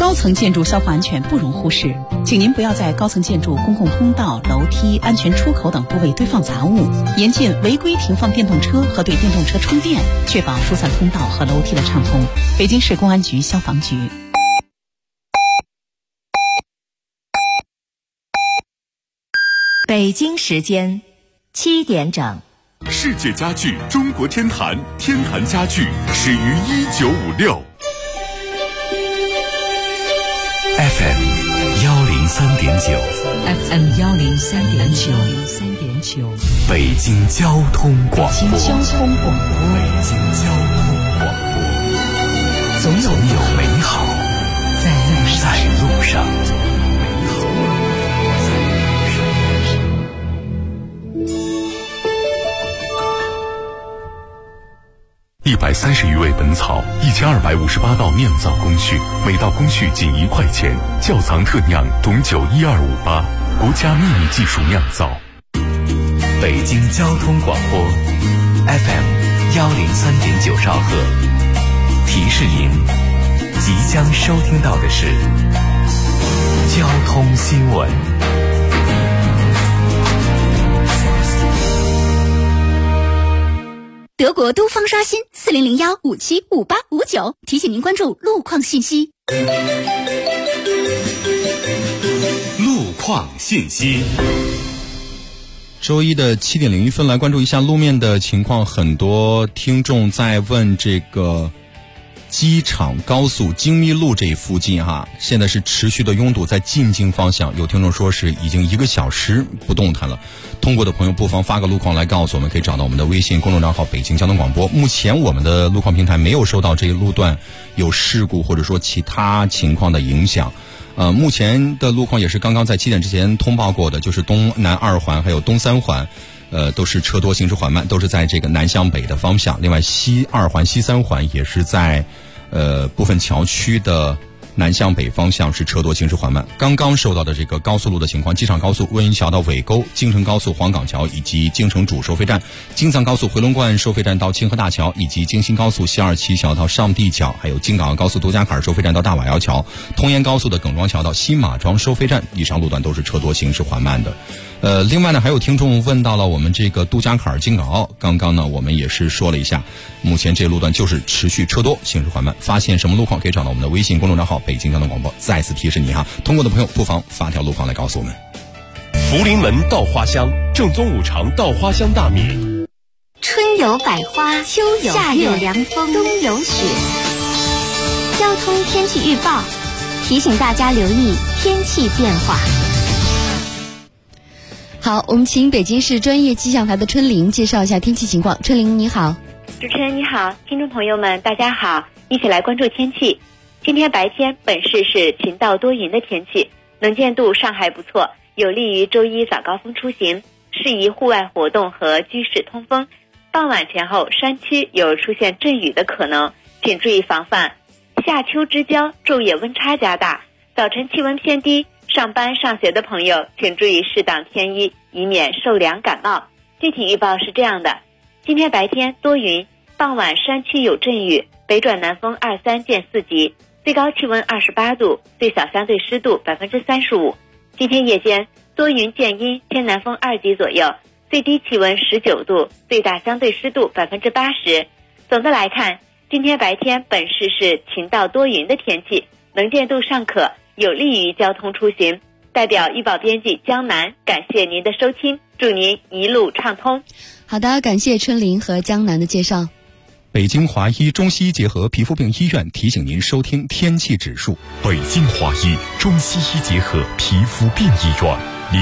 高层建筑消防安全不容忽视，请您不要在高层建筑、公共通道、楼梯、安全出口等部位堆放杂物，严禁违规停放电动车和对电动车充电，确保疏散通道和楼梯的畅通。北京市公安局消防局。 北京时间7点整。 世界家具中国天坛，天坛家具始于1956。FM 103.9 FM 北京交通广播。总有美好在路上。130余味本草，1258道酿造工序，每道工序仅1块钱。窖藏特酿董酒12588，国家秘密技术酿造。北京交通广播 FM 103.9兆赫，提示您即将收听到的是交通新闻。 德国都方刷新4001575859，提醒您关注路况信息。 路况信息。 周一的7点01分，来关注一下路面的情况。很多听众在问这个机场高速京密路这一附近现在是持续的拥堵，在进京方向，有听众说是已经1个小时不动弹了。通过的朋友不妨发个路况来告诉我们，可以找到我们的微信公众账号北京交通广播。目前我们的路况平台没有受到这一路段有事故或者说其他情况的影响。目前的路况也是刚刚在7点之前通报过的，就是东南2环还有东3环都是车多行驶缓慢，都是在这个南向北的方向。另外西2环西3环也是在部分桥区的南向北方向是车多行驶缓慢。刚刚受到的这个高速路的情况，机场高速温榆桥到尾沟，京承高速黄岗桥以及京承主收费站，京藏高速回龙观收费站到清河大桥，以及京新高速西二旗桥到上地桥，还有京港澳高速独家坎收费站到大瓦窑桥，通沿高速的耿庄桥到新马庄收费站，以上路段都是车多行驶缓慢的。另外呢，还有听众问到了我们这个杜家坎京港澳，刚刚呢我们也是说了一下，目前这路段就是持续车多行驶缓慢。发现什么路况可以找到我们的微信公众账号北京交通广播。再次提示你通过的朋友不妨发条路况来告诉我们。 福临门稻花香，正宗五常稻花香大米。 春有百花，秋有夏有凉风，冬有雪。交通天气预报提醒大家留意天气变化。 好，我们请北京市专业气象台的春玲介绍一下天气情况。春玲你好。 主持人你好，听众朋友们大家好，一起来关注天气。今天白天本市是晴到多云的天气，能见度尚还不错，有利于周一早高峰出行，适宜户外活动和居室通风。傍晚前后山区有出现阵雨的可能，请注意防范。夏秋之交，昼夜温差加大，早晨气温偏低，上班上学的朋友请注意适当添衣，以免受凉感冒。具体预报是这样的：今天白天多云，傍晚山区有阵雨，北转南风2-3见4级，最高气温28度，最小相对湿度35%。今天夜间多云见阴，偏南风2级左右，最低气温19度，最大相对湿度80%。总的来看，今天白天本市是晴到多云的天气，能见度尚可，有利于交通出行。代表预报编辑江南感谢您的收听，祝您一路畅通。 好的，感谢春玲和江南的介绍。 北京华医中西医结合皮肤病医院提醒您收听天气指数。 北京华医中西医结合皮肤病医院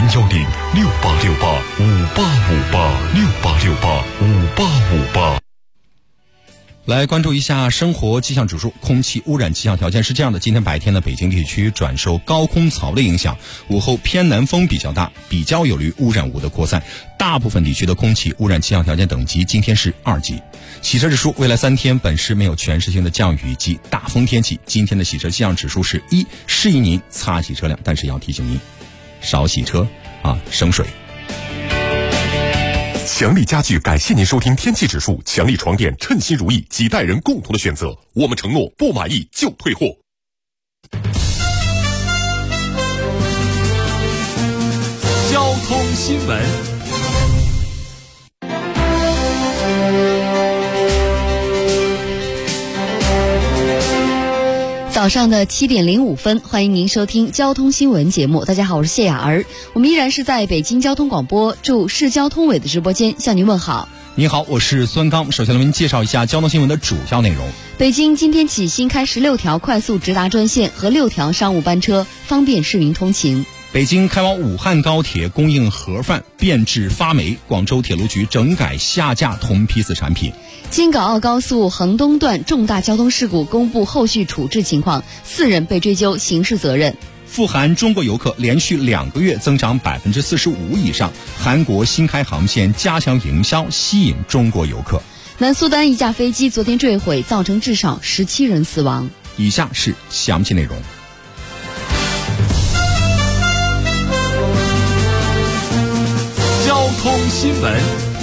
，0106868585858，68685858。 来关注一下生活气象指数。空气污染气象条件是这样的：今天白天的北京地区转受高空槽的影响，午后偏南风比较大，比较有利污染物的扩散。大部分地区的空气污染气象条件等级今天是2级。洗车指数，未来3天本市没有全时性的降雨及大风天气。今天的洗车气象指数是1，适宜您擦洗车辆，但是要提醒您少洗车省水。 强力家具感谢您收听天气指数。强力床垫，称心如意，几代人共同的选择。我们承诺不满意就退货。 新闻。 早上的7点05分，欢迎您收听交通新闻节目。大家好，我是谢雅儿，我们依然是在北京交通广播驻市交通委的直播间向您问好。 你好，我是孙刚。首先为您介绍一下交通新闻的主要内容。 北京今天起新开16条快速直达专线和6条商务班车，方便市民通勤。 北京开往武汉高铁供应盒饭变质发霉，广州铁路局整改下架同批次产品。 京港澳高速衡东段重大交通事故公布后续处置情况，4人被追究刑事责任。 赴韩中国游客连续2个月增长45%以上，韩国新开航线加强营销，吸引中国游客。 南苏丹一架飞机昨天坠毁，造成至少17人死亡。 以下是详细内容。 交通新闻。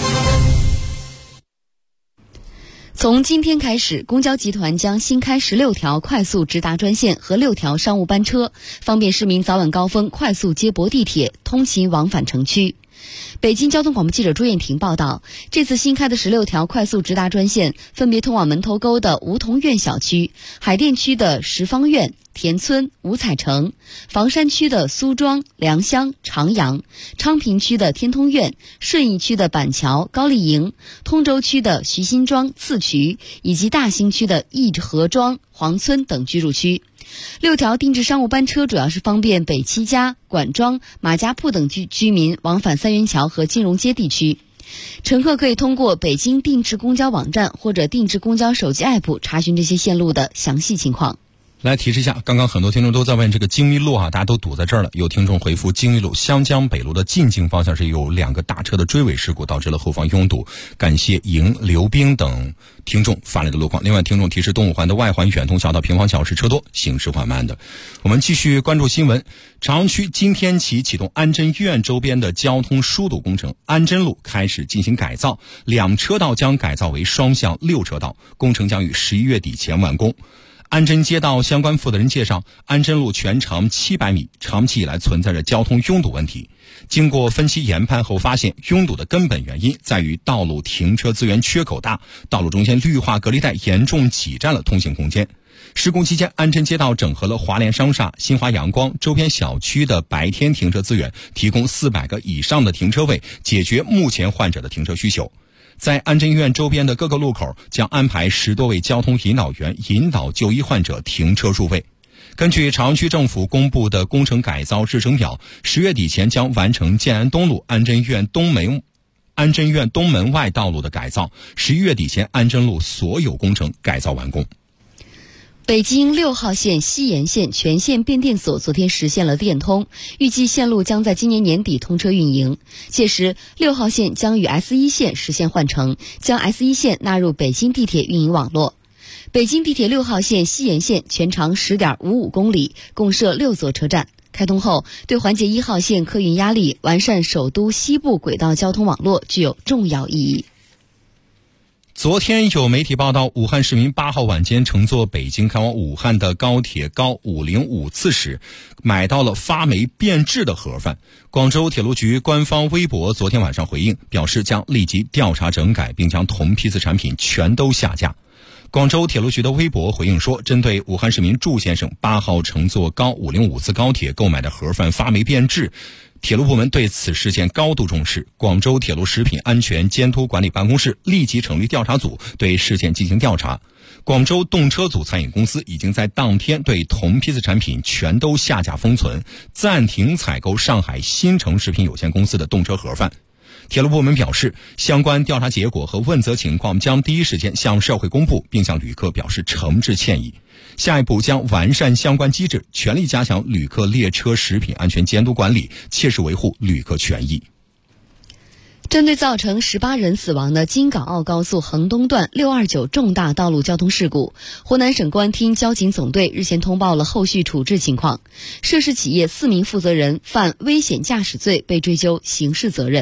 从今天开始，公交集团将新开16条快速直达专线和6条商务班车，方便市民早晚高峰快速接驳地铁，通勤往返城区。北京交通广播记者朱艳婷报道，这次新开的16条快速直达专线分别通往门头沟的梧桐院小区、海淀区的十方院、田村、五彩城，房山区的苏庄、良乡、长阳，昌平区的天通苑，顺义区的板桥、高丽营，通州区的徐辛庄、次渠，以及大兴区的义和庄、黄村等居住区。6条定制商务班车主要是方便北七家、管庄、马家铺等居民往返三元桥和金融街地区。乘客可以通过北京定制公交网站或者定制公交手机 app 查询这些线路的详细情况。 来提示一下，刚刚很多听众都在问这个京密路大家都堵在这儿了。有听众回复，京密路湘江北路的进京方向是有2个大车的追尾事故，导致了后方拥堵。感谢莹、刘冰等听众发来的路况。另外，听众提示，东五环的外环远通桥到平房桥是车多，行驶缓慢的。我们继续关注新闻。朝阳区今天起启动安贞医院周边的交通疏堵工程，安贞路开始进行改造，2车道将改造为双向6车道，工程将于11月底前完工。安贞街道相关负责人介绍，安贞路全长700米，长期以来存在着交通拥堵问题。经过分析研判后发现，拥堵的根本原因在于道路停车资源缺口大，道路中间绿化隔离带严重挤占了通行空间。施工期间，安贞街道整合了华联商厦、新华阳光周边小区的白天停车资源，提供400个以上的停车位，解决目前患者的停车需求。在安贞医院周边的各个路口将安排10多位交通引导员引导就医患者停车入位。根据朝阳区政府公布的工程改造日程表，10月底前将完成建安东路安贞医院东门外道路的改造，11月底前安贞路所有工程改造完工。 北京6号线西延线全线变电所昨天实现了电通，预计线路将在今年年底通车运营。届时，6号线将与 S1 线实现换乘，将 S1 线纳入北京地铁运营网络。北京地铁6号线西延线全长10.55公里，共设6座车站。开通后，对缓解1号线客运压力、完善首都西部轨道交通网络具有重要意义。 昨天有媒体报道，武汉市民8号晚间乘坐北京开往武汉的高铁高505次时，买到了发霉变质的盒饭。广州铁路局官方微博昨天晚上回应，表示将立即调查整改，并将同批次产品全都下架。广州铁路局的微博回应说，针对武汉市民祝先生8号乘坐高505次高铁购买的盒饭发霉变质，铁路部门对此事件高度重视，广州铁路食品安全监督管理办公室立即成立调查组对事件进行调查。广州动车组餐饮公司已经在当天对同批次产品全都下架封存，暂停采购上海新城食品有限公司的动车盒饭。铁路部门表示，相关调查结果和问责情况将第一时间向社会公布，并向旅客表示诚挚歉意。下一步将完善相关机制，全力加强旅客列车食品安全监督管理，切实维护旅客权益。 针对造成18人死亡的京港澳高速衡东段629重大道路交通事故，湖南省公安厅交警总队日前通报了后续处置情况。涉事企业4名负责人犯危险驾驶罪被追究刑事责任。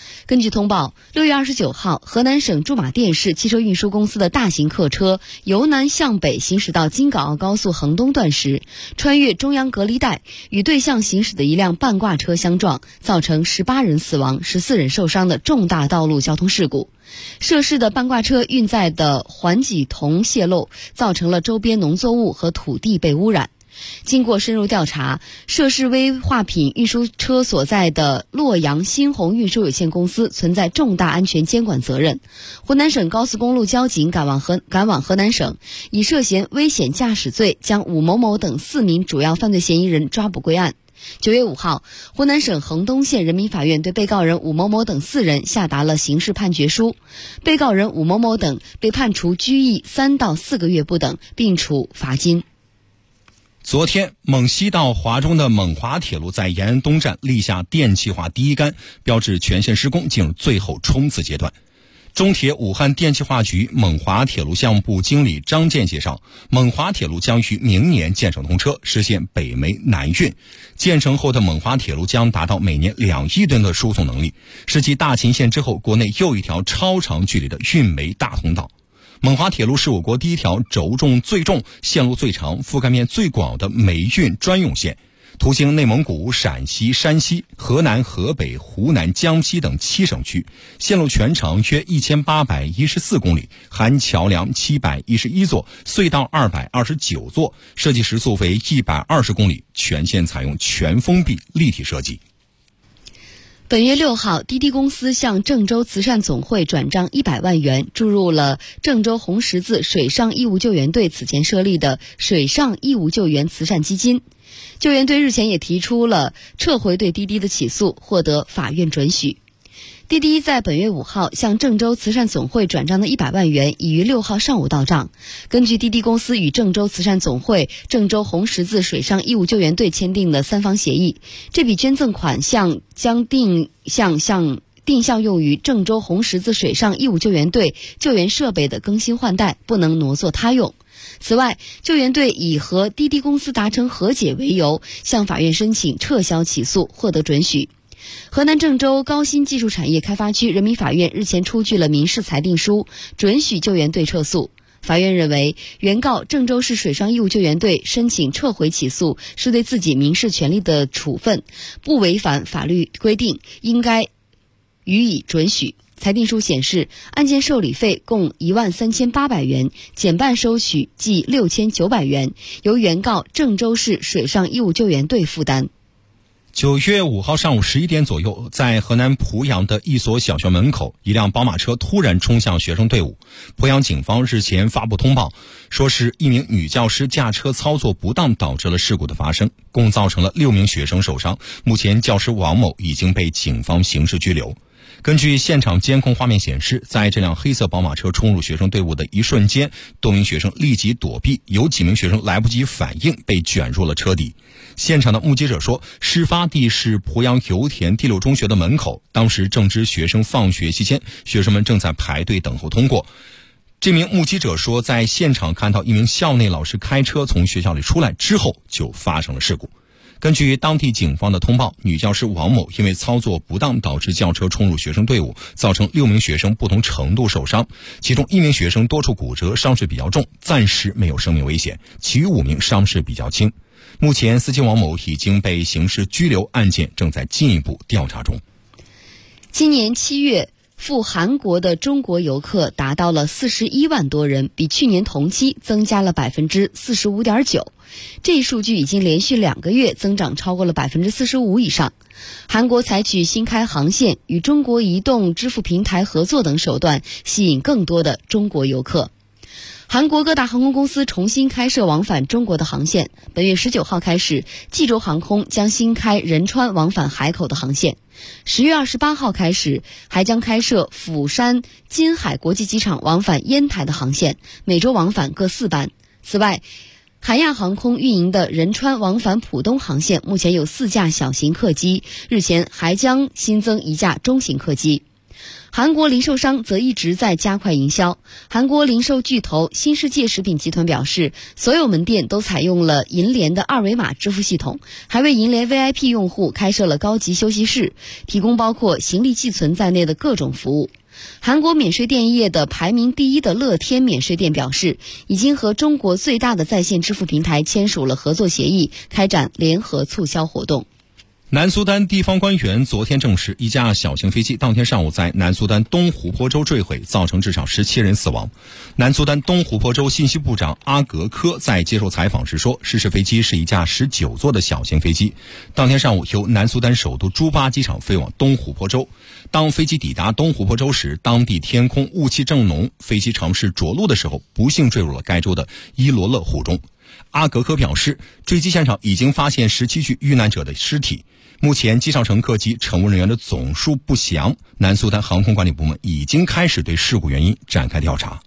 根据通报，6月29号，河南省驻马店市汽车运输公司的大型客车由南向北行驶到京港澳高速衡东段时，穿越中央隔离带，与对向行驶的一辆半挂车相撞，造成18人死亡、14人受伤的重大道路交通事故。涉事的半挂车运载的环麂铜泄漏，造成了周边农作物和土地被污染。经过深入调查，涉事危化品运输车所在的洛阳新鸿运输有限公司存在重大安全监管责任。湖南省高速公路交警赶往河南省，以涉嫌危险驾驶罪将武某某等4名主要犯罪嫌疑人抓捕归案。9月5号，湖南省衡东县人民法院对被告人武某某等4人下达了刑事判决书，被告人武某某等被判处拘役3到4个月不等，并处罚金。 昨天，蒙西到华中的蒙华铁路在延安东站立下电气化第一杆，标志全线施工进入最后冲刺阶段。中铁武汉电气化局蒙华铁路项目部经理张健介绍，蒙华铁路将于明年建成通车，实现北煤南运。建成后的蒙华铁路将达到每年2亿吨的输送能力，是继大秦线之后国内又一条超长距离的运煤大通道。蒙华铁路是我国第一条轴重最重、线路最长、覆盖面最广的煤运专用线，途经内蒙古、陕西、山西、河南、河北、湖南、江西等7省区，线路全长约1814公里，含桥梁711座、隧道229座，设计时速为120公里，全线采用全封闭立体设计。 本月6号，滴滴公司向郑州慈善总会转账100万元，注入了郑州红十字水上义务救援队此前设立的水上义务救援慈善基金。救援队日前也提出了撤回对滴滴的起诉，获得法院准许。滴滴在本月5号向郑州慈善总会转账的100万元已于6号上午到账。根据滴滴公司与郑州慈善总会、郑州红十字水上义务救援队签订的3方协议，这笔捐赠款项将定向用于郑州红十字水上义务救援队救援设备的更新换代，不能挪作他用。此外，救援队以和滴滴公司达成和解为由，向法院申请撤销起诉，获得准许。河南郑州高新技术产业开发区人民法院日前出具了民事裁定书，准许救援队撤诉。法院认为，原告郑州市水上义务救援队申请撤回起诉是对自己民事权利的处分，不违反法律规定，应该予以准许。裁定书显示，案件受理费共13800元，减半收取计6900元，由原告郑州市水上义务救援队负担。 9月5号上午11点左右，在河南濮阳的一所小学门口，一辆宝马车突然冲向学生队伍。濮阳警方日前发布通报，说是一名女教师驾车操作不当导致了事故的发生，共造成了6名学生受伤。目前教师王某已经被警方刑事拘留。根据现场监控画面显示，在这辆黑色宝马车冲入学生队伍的一瞬间，多名学生立即躲避，有几名学生来不及反应，被卷入了车底。现场的目击者说，事发地是濮阳油田第6中学的门口，当时正值学生放学期间，学生们正在排队等候通过。这名目击者说，在现场看到一名校内老师开车从学校里出来之后，就发生了事故。根据当地警方的通报，女教师王某因为操作不当导致轿车冲入学生队伍，造成6名学生不同程度受伤，其中1名学生多处骨折，伤势比较重，暂时没有生命危险，其余5名伤势比较轻。目前司机王某已经被刑事拘留，案件正在进一步调查中。 今年7月赴韩国的中国游客达到了41万多人，比去年同期增加了 45.9%。这一数据已经连续2个月增长超过了 45% 以上。韩国采取新开航线、与中国移动支付平台合作等手段，吸引更多的中国游客。韩国各大航空公司重新开设往返中国的航线。本月19号开始，济州航空将新开仁川往返海口的航线。10月28号开始，还将开设釜山金海国际机场往返烟台的航线，每周往返各4班。此外，韩亚航空运营的仁川往返浦东航线目前有4架小型客机，日前还将新增1架中型客机。 韩国零售商则一直在加快营销。韩国零售巨头新世界食品集团表示，所有门店都采用了银联的二维码支付系统，还为银联 VIP 用户开设了高级休息室，提供包括行李寄存在内的各种服务。韩国免税店业的排名第一的乐天免税店表示，已经和中国最大的在线支付平台签署了合作协议，开展联合促销活动。 南苏丹地方官员昨天证实，一架小型飞机当天上午在南苏丹东湖泊州坠毁，造成至少17人死亡。南苏丹东湖泊州信息部长阿格科在接受采访时说，失事飞机是一架19座的小型飞机，当天上午由南苏丹首都朱巴机场飞往东湖泊州。当飞机抵达东湖泊州时，当地天空雾气正浓，飞机尝试着陆的时候，不幸坠入了该州的伊罗勒湖中。阿格科表示，坠机现场已经发现17具遇难者的尸体。目前机上乘客及乘务人员的总数不详，南苏丹航空管理部门已经开始对事故原因展开调查。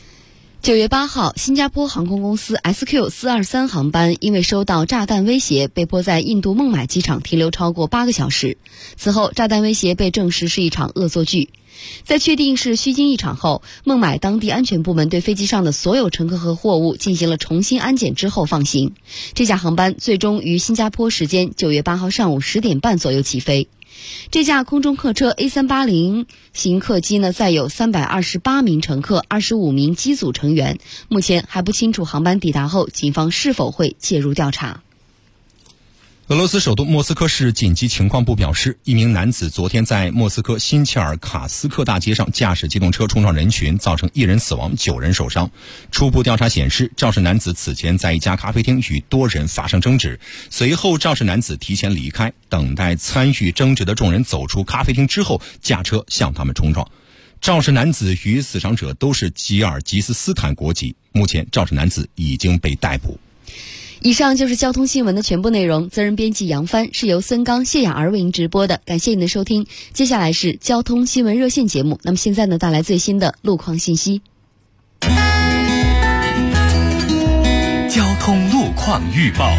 9月8号，新加坡航空公司 SQ423 航班因为收到炸弹威胁，被迫在印度孟买机场停留超过8个小时。此后，炸弹威胁被证实是一场恶作剧。在确定是虚惊一场后，孟买当地安全部门对飞机上的所有乘客和货物进行了重新安检之后放行。这架航班最终于新加坡时间9月8号上午10点半左右起飞。这架空中客车 A380 型客机呢，载有328名乘客、25名机组成员。目前还不清楚航班抵达后，警方是否会介入调查。 俄罗斯首都莫斯科市紧急情况部表示，一名男子昨天在莫斯科新切尔卡斯克大街上驾驶机动车冲撞人群，造成1人死亡，9人受伤。初步调查显示，肇事男子此前在一家咖啡厅与多人发生争执，随后肇事男子提前离开，等待参与争执的众人走出咖啡厅之后，驾车向他们冲撞。肇事男子与死伤者都是吉尔吉斯斯坦国籍，目前肇事男子已经被逮捕。 以上就是交通新闻的全部内容，责任编辑杨帆，是由孙刚、谢雅儿为您直播的，感谢您的收听。接下来是交通新闻热线节目，那么现在呢，带来最新的路况信息。 交通路况预报。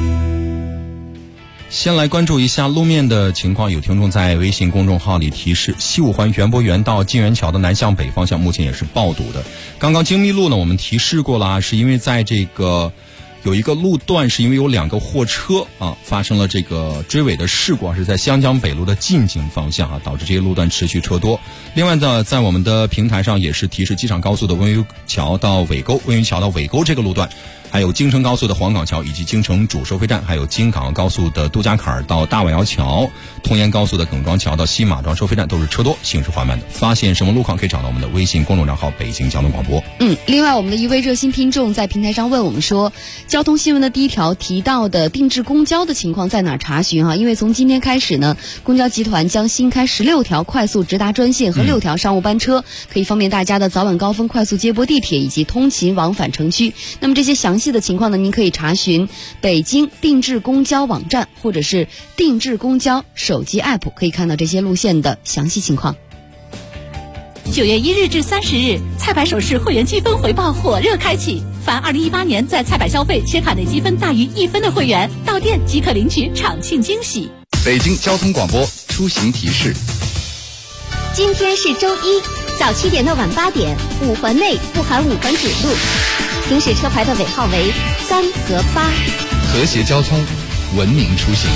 先来关注一下路面的情况，有听众在微信公众号里提示，西五环园博园到金源桥的南向北方向目前也是爆堵的。刚刚精密路呢，我们提示过了，是因为在这个有一个路段是因为有2个货车发生了这个追尾的事故，是在湘江北路的进京方向导致这些路段持续车多。另外呢，在我们的平台上也是提示机场高速的温榆桥到尾沟这个路段，还有京承高速的黄岗桥以及京承主收费站，还有京港澳高速的杜家坎到大外窑桥，通沿高速的耿庄桥到西马庄收费站都是车多，行驶缓慢的。发现什么路况可以找到我们的微信公众账号北京交通广播。 另外我们的一位热心听众在平台上问我们说，交通新闻的第一条提到的定制公交的情况在哪儿查询因为从今天开始呢，公交集团将新开16条快速直达专线和6条商务班车，可以方便大家的早晚高峰快速接驳地铁以及通勤往返城区。那么这些详细的情况呢，您可以查询北京定制公交网站或者是定制公交手机 app， 可以看到这些路线的详细情况。 9月1日至30日，菜百首饰会员积分回报火热开启，凡2018年在菜百消费且卡内积分大于1分的会员，到店即可领取场庆惊喜。 北京交通广播出行提示： 今天是周一，早7点到晚8点，5环内不含5环主路，行驶车牌的尾号为3和8。 和谐交通，文明出行。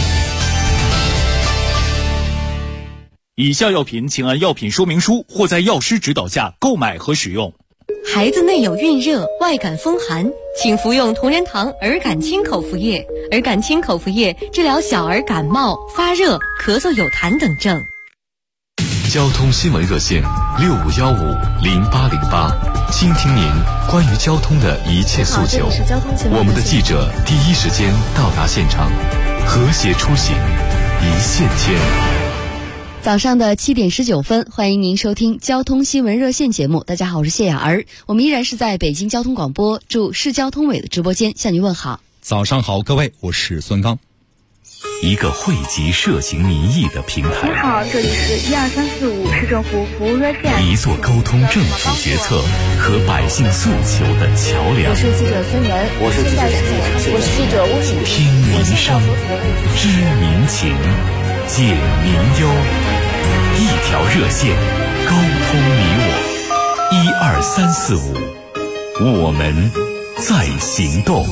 以下药品请按药品说明书或在药师指导下购买和使用。 孩子内有孕热、外感风寒，请服用同仁堂儿感清口服液。儿感清口服液治疗小儿感冒、发热、咳嗽有痰等症。 交通新闻热线65150808，倾听您关于交通的一切诉求。我们的记者第一时间到达现场，和谐出行，一线牵。 早上的7点19分，欢迎您收听交通新闻热线节目。大家好，我是谢雅儿，我们依然是在北京交通广播驻市交通委的直播间向您问好。 早上好，各位，我是孙刚。 一个汇集涉行民意的平台。 你好，这里是12345市政府服务热线。 一座沟通政府决策和百姓诉求的桥梁。 我是记者孙文， 我是记者吴景。 听民声，知民情，解民忧。 一条热线，沟通你我。12345，我们在行动。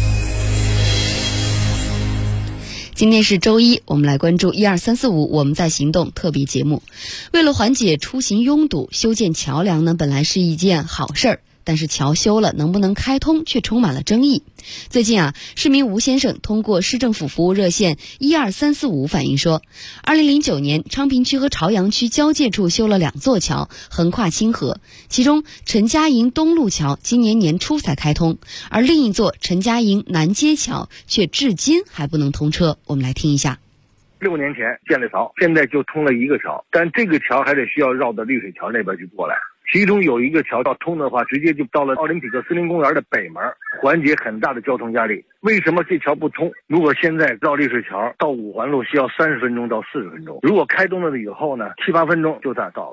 今天是周一，我们来关注12345我们在行动特别节目。为了缓解出行拥堵，修建桥梁呢本来是一件好事儿，但是桥修了能不能开通却充满了争议。最近市民吴先生通过市政府服务热线12345反映说，2009年昌平区和朝阳区交界处修了2座桥，横跨清河，其中陈家营东路桥今年年初才开通，而另一座陈家营南街桥却至今还不能通车。我们来听一下。 6年前建了桥，现在就通了一个桥，但这个桥还得需要绕到绿水桥那边去过来。其中有一个桥要通的话，直接就到了奥林匹克森林公园的北门，缓解很大的交通压力。为什么这桥不通？如果现在绕绿水桥到五环路需要30分钟到40分钟，如果开通了以后呢，7、8分钟就到了。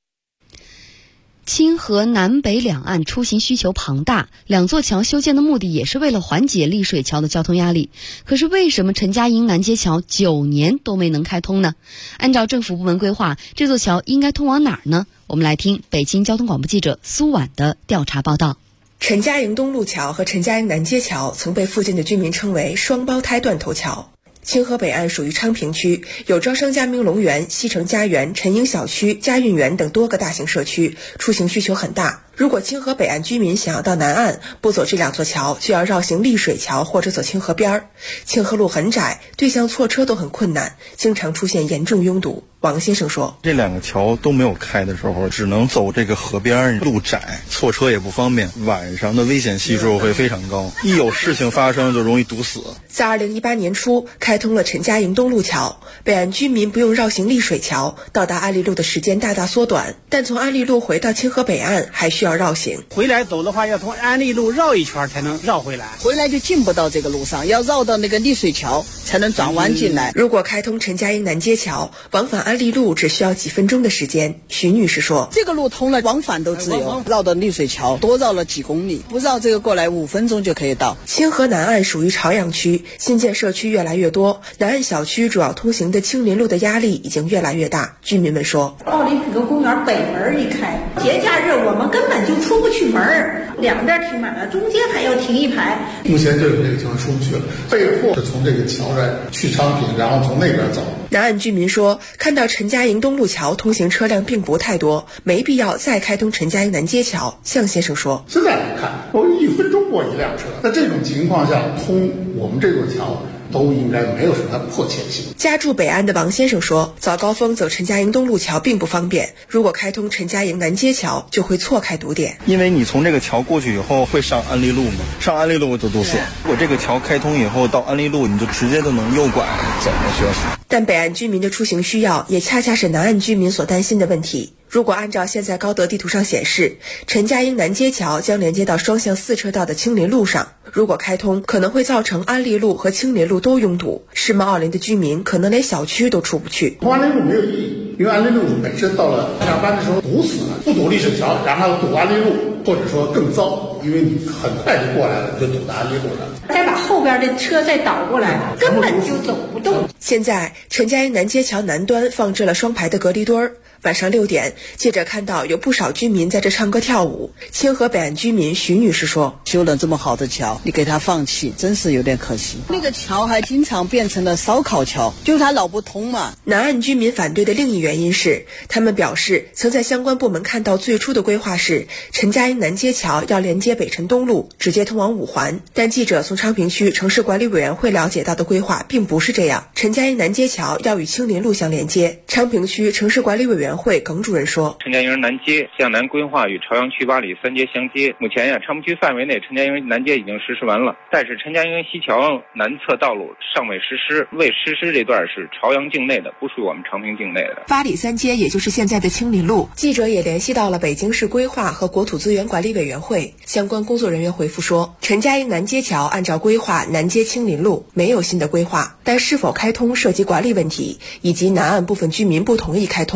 清河南北两岸出行需求庞大，2座桥修建的目的也是为了缓解丽水桥的交通压力。可是为什么陈家营南街桥9年都没能开通呢？按照政府部门规划，这座桥应该通往哪儿呢？我们来听北京交通广播记者苏婉的调查报道。 陈家营东路桥和陈家营南街桥曾被附近的居民称为双胞胎断头桥。清河北岸属于昌平区，有招商佳明龙园、西城家园、陈英小区、佳运园等多个大型社区，出行需求很大。如果清河北岸居民想要到南岸，不走这2座桥，就要绕行丽水桥或者走清河边儿。清河路很窄，对向错车都很困难，经常出现严重拥堵。王先生说， 这2个桥都没有开的时候，只能走这个河边，路窄，错车也不方便，晚上的危险系数会非常高，一有事情发生就容易堵死。 在2018年初开通了陈家营东路桥，北岸居民不用绕行丽水桥，到达安利路的时间大大缩短，但从安利路回到清河北岸还需要绕行。 回来走的话要从安利路绕一圈才能绕回来，回来就进不到这个路上，要绕到那个丽水桥才能转弯进来。 如果开通陈家营南街桥，往返安利路只需要几分钟的时间。徐女士说， 这个路通了，往返都自由，绕到丽水桥多绕了几公里，不绕这个过来5分钟就可以到。 清河南岸属于朝阳区，新建社区越来越多，南岸小区主要通行的青林路的压力已经越来越大。居民们说， 奥林匹克公园北门一开，节假日我们根本就出不去门，两边停满了，中间还要停一排。 目前这个地方出不去了，被迫是从这个桥上去昌平，然后从那边走。 南岸居民说，看到陈家营东路桥通行车辆并不太多，没必要再开通陈家营南街桥。向先生说， 现在来看，我1分钟过1辆车，在这种情况下通我们这座桥都应该没有什么迫切性。 家住北岸的王先生说，早高峰走陈家营东路桥并不方便，如果开通陈家营南街桥就会错开堵点。 因为你从这个桥过去以后会上安利路嘛，上安利路就堵死。如果这个桥开通以后到安利路，你就直接就能右拐走过去了。 但北岸居民的出行需要也恰恰是南岸居民所担心的问题。如果按照现在高德地图上显示，陈家营南街桥将连接到双向4车道的青林路上，如果开通，可能会造成安利路和青林路都拥堵，世贸奥林的居民可能连小区都出不去。 安利路没有意义，因为安利路本身到了下班的时候堵死了，不堵丽水桥，然后堵安利路，或者说更糟，因为你很快就过来了，就堵到安利路了。 再把后边的车再倒过来，根本就走不动。 现在陈家营南街桥南端放置了双排的隔离墩儿。晚上6点，记者看到有不少居民在这唱歌跳舞。清河北岸居民徐女士说， 修了这么好的桥，你给它放弃，真是有点可惜。那个桥还经常变成了烧烤桥，就是它老不通嘛。 南岸居民反对的另一原因是，他们表示曾在相关部门看到最初的规划是陈家营南街桥要连接北辰东路，直接通往5环，但记者从昌平区城市管理委员会了解到的规划并不是这样。陈家营南街桥要与青林路相连接。昌平区城市管理委员会耿主任说， 陈家营南街向南规划与朝阳区8里3街相接，目前昌平区范围内陈家营南街已经实施完了，但是陈家营西桥南侧道路尚未实施，未实施这段是朝阳境内的，不属于我们昌平境内的。 8里3街也就是现在的青林路。记者也联系到了北京市规划和国土资源管理委员会，相关工作人员回复说，陈家营南街桥按照规划南接青林路，没有新的规划，但是否开通涉及管理问题，以及南岸部分居民不同意开通，还需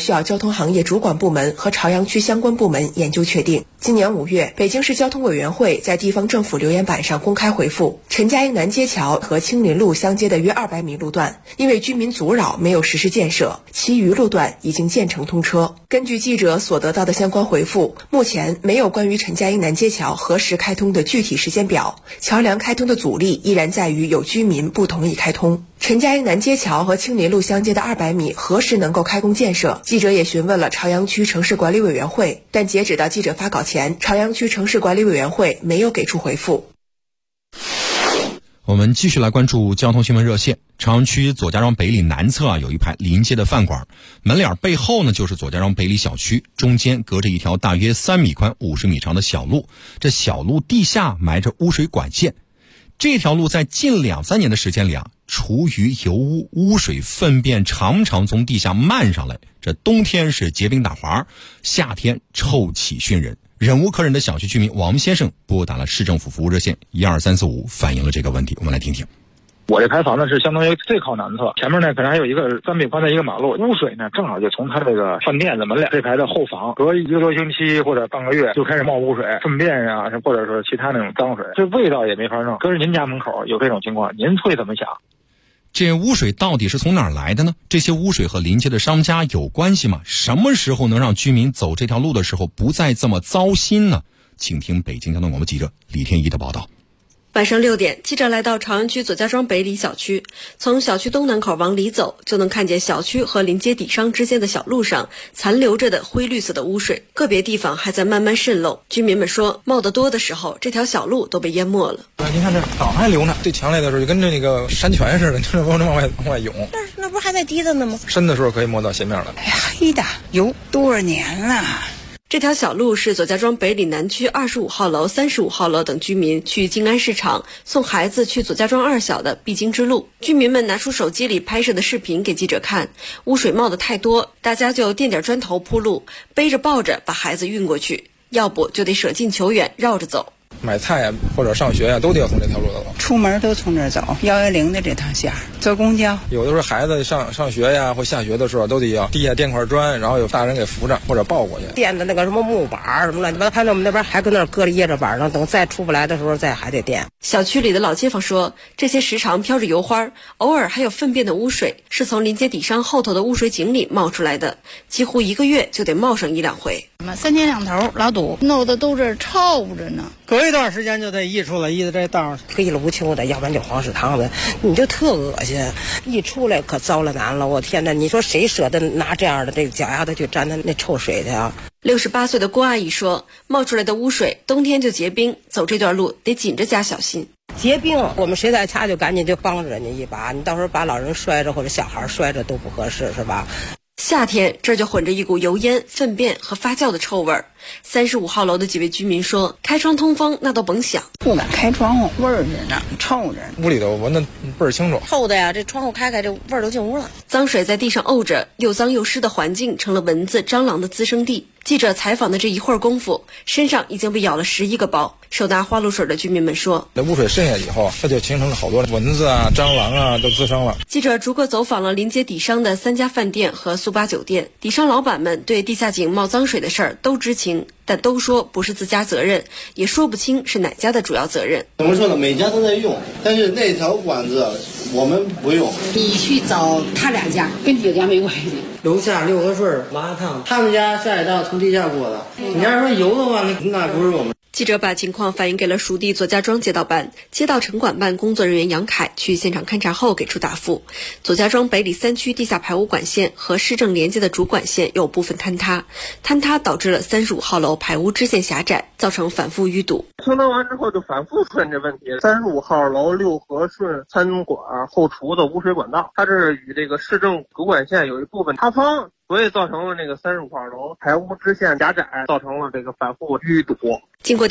需要交通行业主管部门和朝阳区相关部门研究确定。今年5月，北京市交通委员会在地方政府留言板上公开回复，陈家营南街桥和青林路相接的约200米路段，因为居民阻扰没有实施建设，其余路段已经建成通车。根据记者所得到的相关回复，目前没有关于陈家营南街桥何时开通的具体时间表，桥梁开通的阻力依然在于有居民不同意开通。陈家营南街桥和青林路相接的200米何时能够开工建设？记者也询问了朝阳区城市管理委员会，但截止到记者发稿前，朝阳区城市管理委员会没有给出回复。 我们继续来关注交通新闻热线。朝阳区左家庄北里南侧有一排临街的饭馆，门脸背后呢就是左家庄北里小区，中间隔着一条大约3米宽、50米长的小路，这小路地下埋着污水管线。这条路在近2-3年的时间里厨余、油污、污水、粪便常常从地下漫上来，这冬天是结冰打滑，夏天臭气熏人。忍无可忍的小区居民王先生拨打了市政府服务热线12345，反映了这个问题。我们来听听。 我这排房呢是相当于最靠南侧，前面呢可能还有一个3米宽的一个马路，污水呢正好就从它这个饭店的门脸这排的后房，隔1个多星期或者半个月就开始冒污水、粪便啊，或者说其他那种脏水，这味道也没法弄。可是您家门口有这种情况，您会怎么想？ 这污水到底是从哪儿来的呢？这些污水和临街的商家有关系吗？什么时候能让居民走这条路的时候不再这么糟心呢？请听北京交通广播记者李天一的报道。 晚上6点，记者来到朝阳区左家庄北里小区，从小区东南口往里走，就能看见小区和临街底商之间的小路上残留着的灰绿色的污水，个别地方还在慢慢渗漏。居民们说，冒得多的时候，这条小路都被淹没了。 您看这早还流呢，最强烈的时候就跟这个山泉似的，就是往外涌。 但是那不还在滴着呢吗？ 深的时候可以摸到鞋面了。 哎呀，黑的有多少年了？ 这条小路是左家庄北里南区25号楼、35号楼等居民去静安市场送孩子去左家庄2小的必经之路。居民们拿出手机里拍摄的视频给记者看，污水冒得太多，大家就垫点砖头铺路，背着抱着把孩子运过去，要不就得舍近求远绕着走。 买菜呀，或者上学呀，都得要从这条路走。 出门都从这儿走，110的这条线，坐公交。 有的时候孩子上学呀，或下学的时候，都得要地下垫块砖，然后有大人给扶着或者抱过去。 垫的那个什么木板什么乱七八糟，看到我们那边还搁那儿搁着椰子板呢，等再出不来的时候再还得垫。 小区里的老街坊说，这些时常飘着油花，偶尔还有粪便的污水，是从临街底商后头的污水井里冒出来的，几乎1个月就得冒上1-2回。 3天2头老堵，弄得都是臭着呢。 隔一段时间就得溢出来，溢的这道上黑了无秋的，要不然就黄屎汤的，你就特恶心。一出来可糟了难了，我天哪！你说谁舍得拿这样的这个脚丫子去沾那臭水去啊 ？68岁的郭阿姨说，冒出来的污水冬天就结冰，走这段路得紧着加小心。 结冰，我们谁在家就赶紧就帮着人家一把，你到时候把老人摔着或者小孩摔着都不合适，是吧？ 夏天这儿就混着一股油烟、粪便和发酵的臭味儿。35号楼的几位居民说，开窗通风那都甭想， 不敢开窗户，味儿着呢，臭着。 屋里头闻得倍儿清楚， 臭的呀！这窗户开开，这味儿都进屋了。 脏水在地上沤着，又脏又湿的环境成了蚊子、蟑螂的滋生地。记者采访的这一会儿功夫，身上已经被咬了11个包。手拿花露水的居民们说， 那污水渗下以后，它就形成了好多蚊子啊、蟑螂啊，都滋生了。 记者逐个走访了临街底商的3家饭店和速八酒店，底商老板们对地下井冒脏水的事儿都知情，但都说不是自家责任，也说不清是哪家的主要责任。 怎么说呢？每家都在用，但是那条管子我们不用。 你去找他2家，跟这家没关系。 楼下6合顺、麻辣烫，他们家下水道从地下过的。你要是说油的话，那不是我们。 记者把情况反映给了属地左家庄街道办，街道城管办工作人员杨凯去现场勘查后给出答复：左家庄北里3区地下排污管线和市政连接的主管线有部分坍塌导致了35号楼排污支线狭窄，造成反复淤堵。 清腾完之后就反复出现这问题。35号楼6合顺餐馆后厨的污水管道，它是与这个市政主管线有一部分塌方，所以造成了这个35号楼排污支线狭窄，造成了这个反复淤堵。 经过